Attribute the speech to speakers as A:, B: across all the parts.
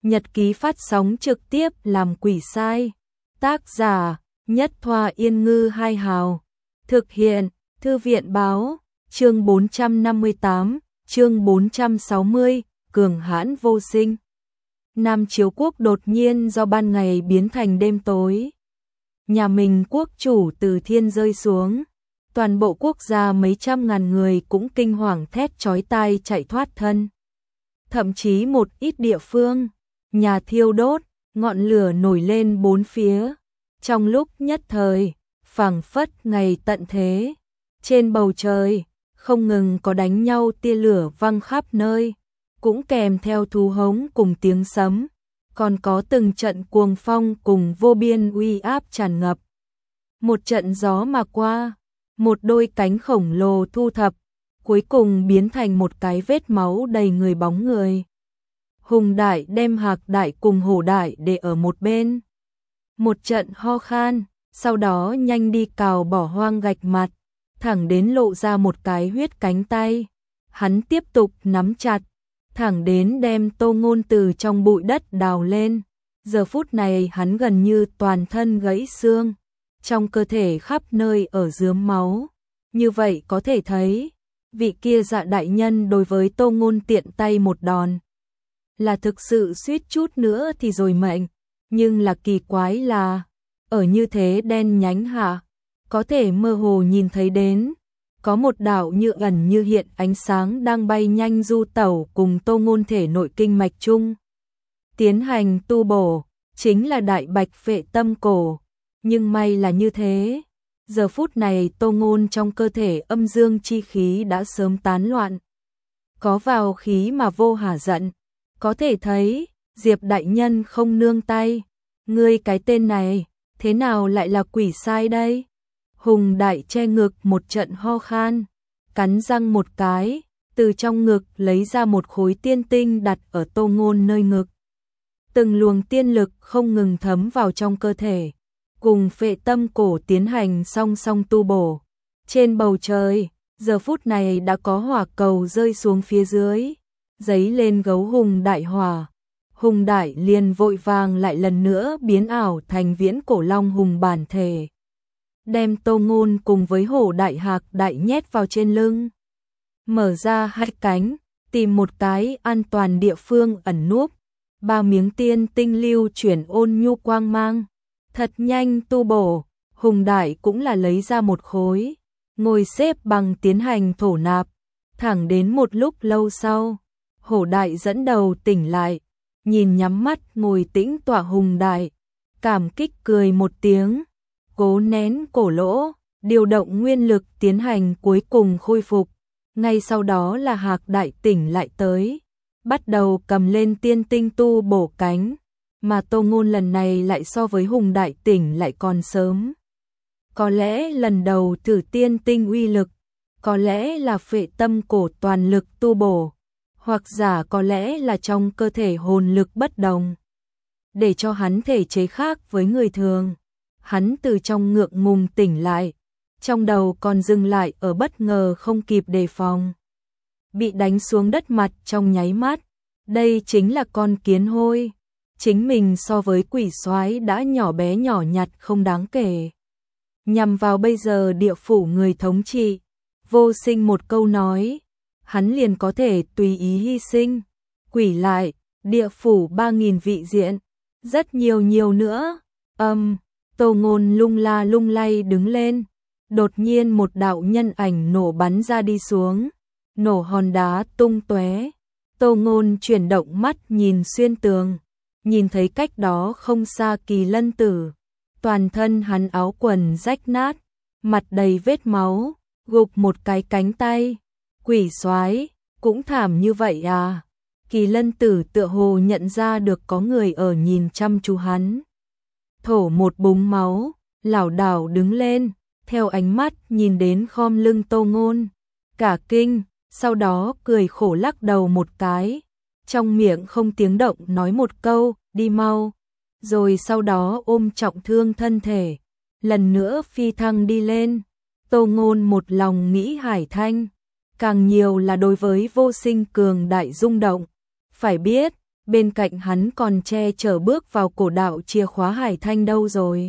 A: Nhật ký phát sóng trực tiếp làm quỷ sai. Tác giả Nhất Thoa Yên Ngư Hai Hào. Thực hiện Thư viện Báo. Chương 458, chương 460, cường hãn vô sinh. Nam Chiếu Quốc đột nhiên do ban ngày biến thành đêm tối. Nhà mình quốc chủ từ thiên rơi xuống. Toàn bộ quốc gia mấy trăm ngàn người cũng kinh hoàng thét chói tai chạy thoát thân. Thậm chí một ít địa phương, nhà thiêu đốt, ngọn lửa nổi lên bốn phía. Trong lúc nhất thời, phảng phất ngày tận thế. Trên bầu trời, không ngừng có đánh nhau tia lửa văng khắp nơi, cũng kèm theo thú hống cùng tiếng sấm, còn có từng trận cuồng phong cùng vô biên uy áp tràn ngập. Một trận gió mà qua, một đôi cánh khổng lồ thu thập, cuối cùng biến thành một cái vết máu đầy người bóng người. Hùng Đại đem Hạc Đại cùng Hổ Đại để ở một bên. Một trận ho khan, sau đó nhanh đi cào bỏ hoang gạch mặt, thẳng đến lộ ra một cái huyết cánh tay. Hắn tiếp tục nắm chặt, thẳng đến đem Tô Ngôn từ trong bụi đất đào lên. Giờ phút này hắn gần như toàn thân gãy xương, trong cơ thể khắp nơi ở rướm máu. Như vậy có thể thấy, vị kia Dạ đại nhân đối với Tô Ngôn tiện tay một đòn là thực sự suýt chút nữa thì rồi mệnh. Nhưng là kỳ quái là, ở như thế đen nhánh hạ, có thể mơ hồ nhìn thấy đến, có một đạo như ẩn như hiện ánh sáng đang bay nhanh du tẩu cùng Tô Ngôn thể nội kinh mạch chung. Tiến hành tu bổ, chính là đại bạch phệ tâm cổ. Nhưng may là như thế, giờ phút này Tô Ngôn trong cơ thể âm dương chi khí đã sớm tán loạn. Có vào khí mà vô hả giận, có thể thấy, Diệp đại nhân không nương tay. Ngươi cái tên này, thế nào lại là quỷ sai đây? Hùng Đại che ngực một trận ho khan, cắn răng một cái, từ trong ngực lấy ra một khối tiên tinh đặt ở Tô Ngôn nơi ngực. Từng luồng tiên lực không ngừng thấm vào trong cơ thể, cùng phệ tâm cổ tiến hành song song tu bổ. Trên bầu trời, giờ phút này đã có hỏa cầu rơi xuống phía dưới, giấy lên gấu Hùng Đại hỏa. Hùng Đại liền vội vàng lại lần nữa biến ảo thành viễn cổ long hùng bản thể, đem Tô Ngôn cùng với Hổ Đại Hạc Đại nhét vào trên lưng, mở ra hai cánh, tìm một cái an toàn địa phương ẩn núp. Ba miếng tiên tinh lưu chuyển ôn nhu quang mang, thật nhanh tu bổ. Hùng Đại cũng là lấy ra một khối, ngồi xếp bằng tiến hành thổ nạp. Thẳng đến một lúc lâu sau, Hổ Đại dẫn đầu tỉnh lại, nhìn nhắm mắt ngồi tĩnh tọa Hùng Đại, cảm kích cười một tiếng, cố nén cổ lỗ, điều động nguyên lực tiến hành cuối cùng khôi phục. Ngay sau đó là Hạc Đại tỉnh lại tới, bắt đầu cầm lên tiên tinh tu bổ cánh, mà Tô Ngôn lần này lại so với Hùng Đại tỉnh lại còn sớm. Có lẽ lần đầu thử tiên tinh uy lực, có lẽ là phệ tâm cổ toàn lực tu bổ, hoặc giả có lẽ là trong cơ thể hồn lực bất đồng, để cho hắn thể chế khác với người thường. Hắn từ trong ngượng ngùng tỉnh lại, trong đầu còn dừng lại ở bất ngờ không kịp đề phòng, bị đánh xuống đất mặt trong nháy mắt. Đây chính là con kiến hôi, chính mình so với quỷ soái đã nhỏ bé nhỏ nhặt không đáng kể. Nhằm vào bây giờ địa phủ người thống trị, vô sinh một câu nói, hắn liền có thể tùy ý hy sinh. Quỷ lại, địa phủ 3000 vị diện, rất nhiều nữa. Tô Ngôn lung la lung lay đứng lên, đột nhiên một đạo nhân ảnh nổ bắn ra đi xuống, nổ hòn đá tung tóe. Tô Ngôn chuyển động mắt nhìn xuyên tường, nhìn thấy cách đó không xa Kỳ Lân Tử, toàn thân hắn áo quần rách nát, mặt đầy vết máu, gục một cái cánh tay. Quỷ soái cũng thảm như vậy à? Kỳ Lân Tử tựa hồ nhận ra được có người ở nhìn chăm chú hắn, thổ một búng máu, lảo đảo đứng lên, theo ánh mắt nhìn đến khom lưng Tô Ngôn, cả kinh, sau đó cười khổ lắc đầu một cái, trong miệng không tiếng động nói một câu, đi mau, rồi sau đó ôm trọng thương thân thể, lần nữa phi thăng đi lên. Tô Ngôn một lòng nghĩ Hải Thanh, càng nhiều là đối với vô sinh cường đại rung động. Phải biết, bên cạnh hắn còn che chở bước vào cổ đạo chìa khóa Hải Thanh đâu rồi.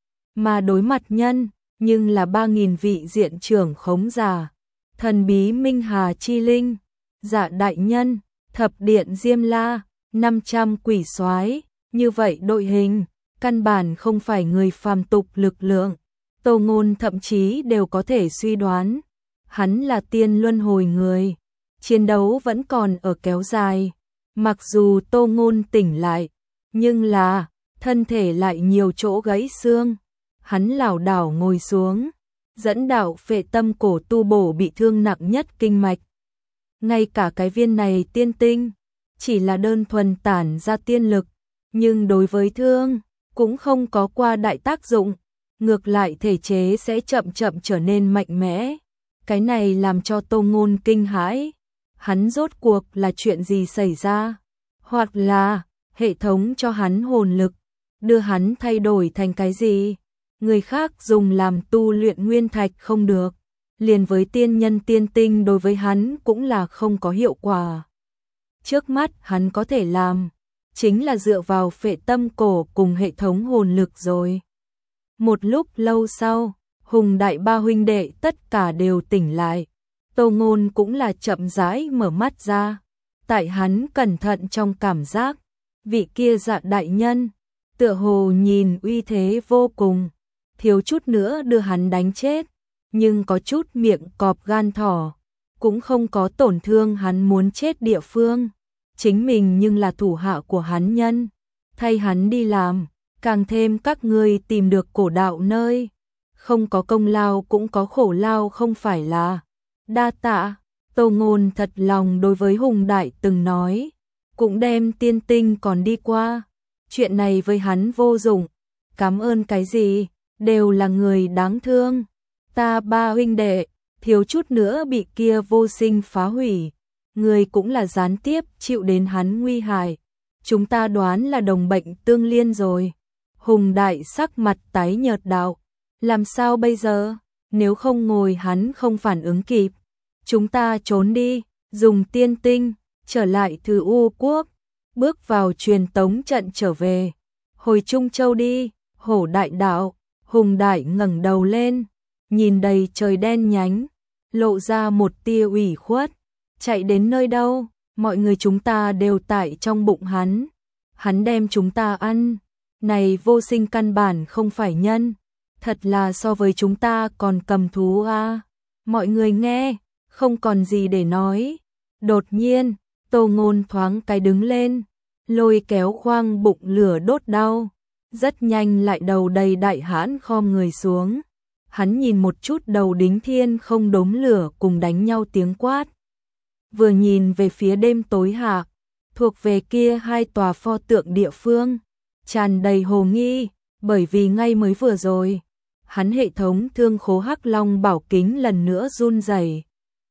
A: Mà đối mặt nhân, nhưng là 3.000 vị diện trưởng khống giả, thần bí Minh Hà Chi Linh, Dạ đại nhân, Thập điện Diêm La, 500 quỷ soái, như vậy đội hình, căn bản không phải người phàm tục lực lượng. Tô Ngôn thậm chí đều có thể suy đoán, hắn là tiên luân hồi người, chiến đấu vẫn còn ở kéo dài. Mặc dù Tô Ngôn tỉnh lại, nhưng là thân thể lại nhiều chỗ gãy xương. Hắn lảo đảo ngồi xuống, dẫn đạo phệ tâm cổ tu bổ bị thương nặng nhất kinh mạch. Ngay cả cái viên này tiên tinh, chỉ là đơn thuần tản ra tiên lực, nhưng đối với thương, cũng không có qua đại tác dụng, ngược lại thể chế sẽ chậm chậm trở nên mạnh mẽ. Cái này làm cho Tô Ngôn kinh hãi, hắn rốt cuộc là chuyện gì xảy ra? Hoặc là, hệ thống cho hắn hồn lực, đưa hắn thay đổi thành cái gì? Người khác dùng làm tu luyện nguyên thạch không được, liền với tiên nhân tiên tinh đối với hắn cũng là không có hiệu quả. Trước mắt hắn có thể làm, chính là dựa vào phệ tâm cổ cùng hệ thống hồn lực rồi. Một lúc lâu sau, Hùng đại ba huynh đệ tất cả đều tỉnh lại. Tô Ngôn cũng là chậm rãi mở mắt ra. Tại hắn cẩn thận trong cảm giác, vị kia Dạ đại nhân, tựa hồ nhìn uy thế vô cùng, thiếu chút nữa đưa hắn đánh chết, nhưng có chút miệng cọp gan thỏ, cũng không có tổn thương hắn muốn chết địa phương. Chính mình nhưng là thủ hạ của hắn nhân, thay hắn đi làm, càng thêm các ngươi tìm được cổ đạo nơi, không có công lao cũng có khổ lao không phải là. Đa tạ. Tô Ngôn thật lòng đối với Hùng đại từng nói, cũng đem tiên tinh còn đi qua, chuyện này với hắn vô dụng, cảm ơn cái gì, đều là người đáng thương. Ta ba huynh đệ, thiếu chút nữa bị kia vô sinh phá hủy, người cũng là gián tiếp chịu đến hắn nguy hại, chúng ta đoán là đồng bệnh tương liên rồi. Hùng đại sắc mặt tái nhợt đạo, làm sao bây giờ, nếu không ngồi hắn không phản ứng kịp. Chúng ta trốn đi, dùng tiên tinh, trở lại Từ U Quốc, bước vào truyền tống trận trở về. Hồi Trung Châu đi, Hổ đại đạo. Hùng đại ngẩng đầu lên, nhìn đầy trời đen nhánh, lộ ra một tia ủy khuất. Chạy đến nơi đâu, mọi người chúng ta đều tại trong bụng hắn. Hắn đem chúng ta ăn, này vô sinh căn bản không phải nhân, thật là so với chúng ta còn cầm thú a. Mọi người nghe, không còn gì để nói. Đột nhiên, Tô Ngôn thoáng cái đứng lên, lôi kéo khoang bụng lửa đốt đau, rất nhanh lại đầu đầy đại hãn khom người xuống. Hắn nhìn một chút đầu đính thiên không đốm lửa cùng đánh nhau tiếng quát. Vừa nhìn về phía đêm tối hạ, thuộc về kia hai tòa pho tượng địa phương, tràn đầy hồ nghi, bởi vì ngay mới vừa rồi, hắn hệ thống thương khố Hắc Long bảo kính lần nữa run rẩy.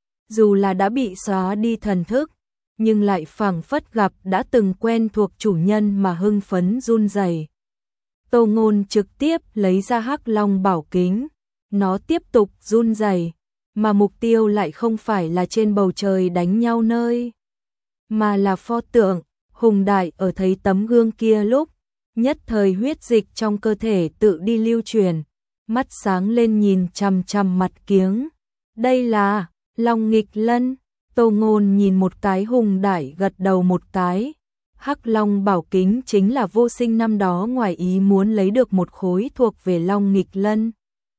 A: Dù là đã bị xóa đi thần thức, nhưng lại phảng phất gặp đã từng quen thuộc chủ nhân mà hưng phấn run rẩy. Tô Ngôn trực tiếp lấy ra Hắc Long bảo kính, nó tiếp tục run rẩy, mà mục tiêu lại không phải là trên bầu trời đánh nhau nơi, mà là pho tượng. Hùng đại ở thấy tấm gương kia lúc, nhất thời huyết dịch trong cơ thể tự đi lưu truyền, mắt sáng lên nhìn chằm chằm mặt kiếng. Đây là Long Nghịch Lân. Tô Ngôn nhìn một cái, Hùng đại gật đầu một cái. Hắc Long bảo kính chính là vô sinh năm đó ngoài ý muốn lấy được một khối thuộc về Long Nghịch Lân,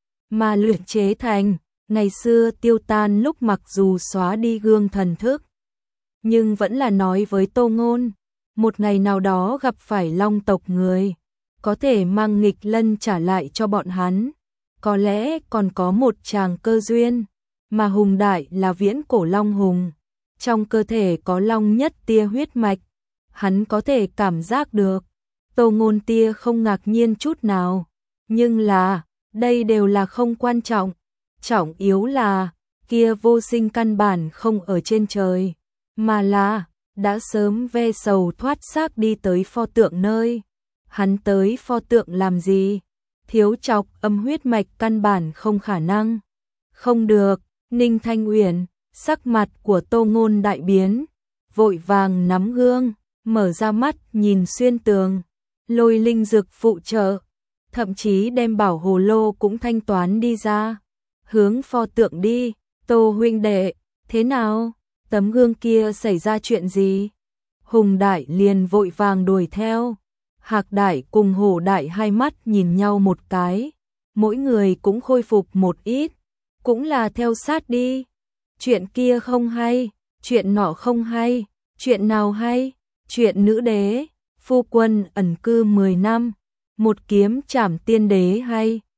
A: mà luyện chế thành, ngày xưa tiêu tan lúc mặc dù xóa đi gương thần thức, nhưng vẫn là nói với Tô Ngôn, một ngày nào đó gặp phải Long tộc người, có thể mang Nghịch Lân trả lại cho bọn hắn, có lẽ còn có một tràng cơ duyên. Mà Hùng đại là viễn cổ Long hùng, trong cơ thể có Long nhất tia huyết mạch, hắn có thể cảm giác được. Tô Ngôn tia không ngạc nhiên chút nào, nhưng là, đây đều là không quan trọng, trọng yếu là, kia vô sinh căn bản không ở trên trời, mà là, đã sớm ve sầu thoát xác đi tới pho tượng nơi. Hắn tới pho tượng làm gì? Thiếu chọc âm huyết mạch căn bản không khả năng. Không được. Ninh Thanh Uyển, sắc mặt của Tô Ngôn đại biến, vội vàng nắm gương, mở ra mắt nhìn xuyên tường, lôi linh dược phụ trợ, thậm chí đem bảo hồ lô cũng thanh toán đi ra. Hướng pho tượng đi, Tô huynh đệ, thế nào? Tấm gương kia xảy ra chuyện gì? Hùng Đại liền vội vàng đuổi theo. Hạc Đại cùng Hổ Đại hai mắt nhìn nhau một cái, mỗi người cũng khôi phục một ít, cũng là theo sát đi. Chuyện kia không hay, chuyện nọ không hay, chuyện nào hay? Chuyện nữ đế, phu quân ẩn cư 10 năm, một kiếm trảm tiên đế hay?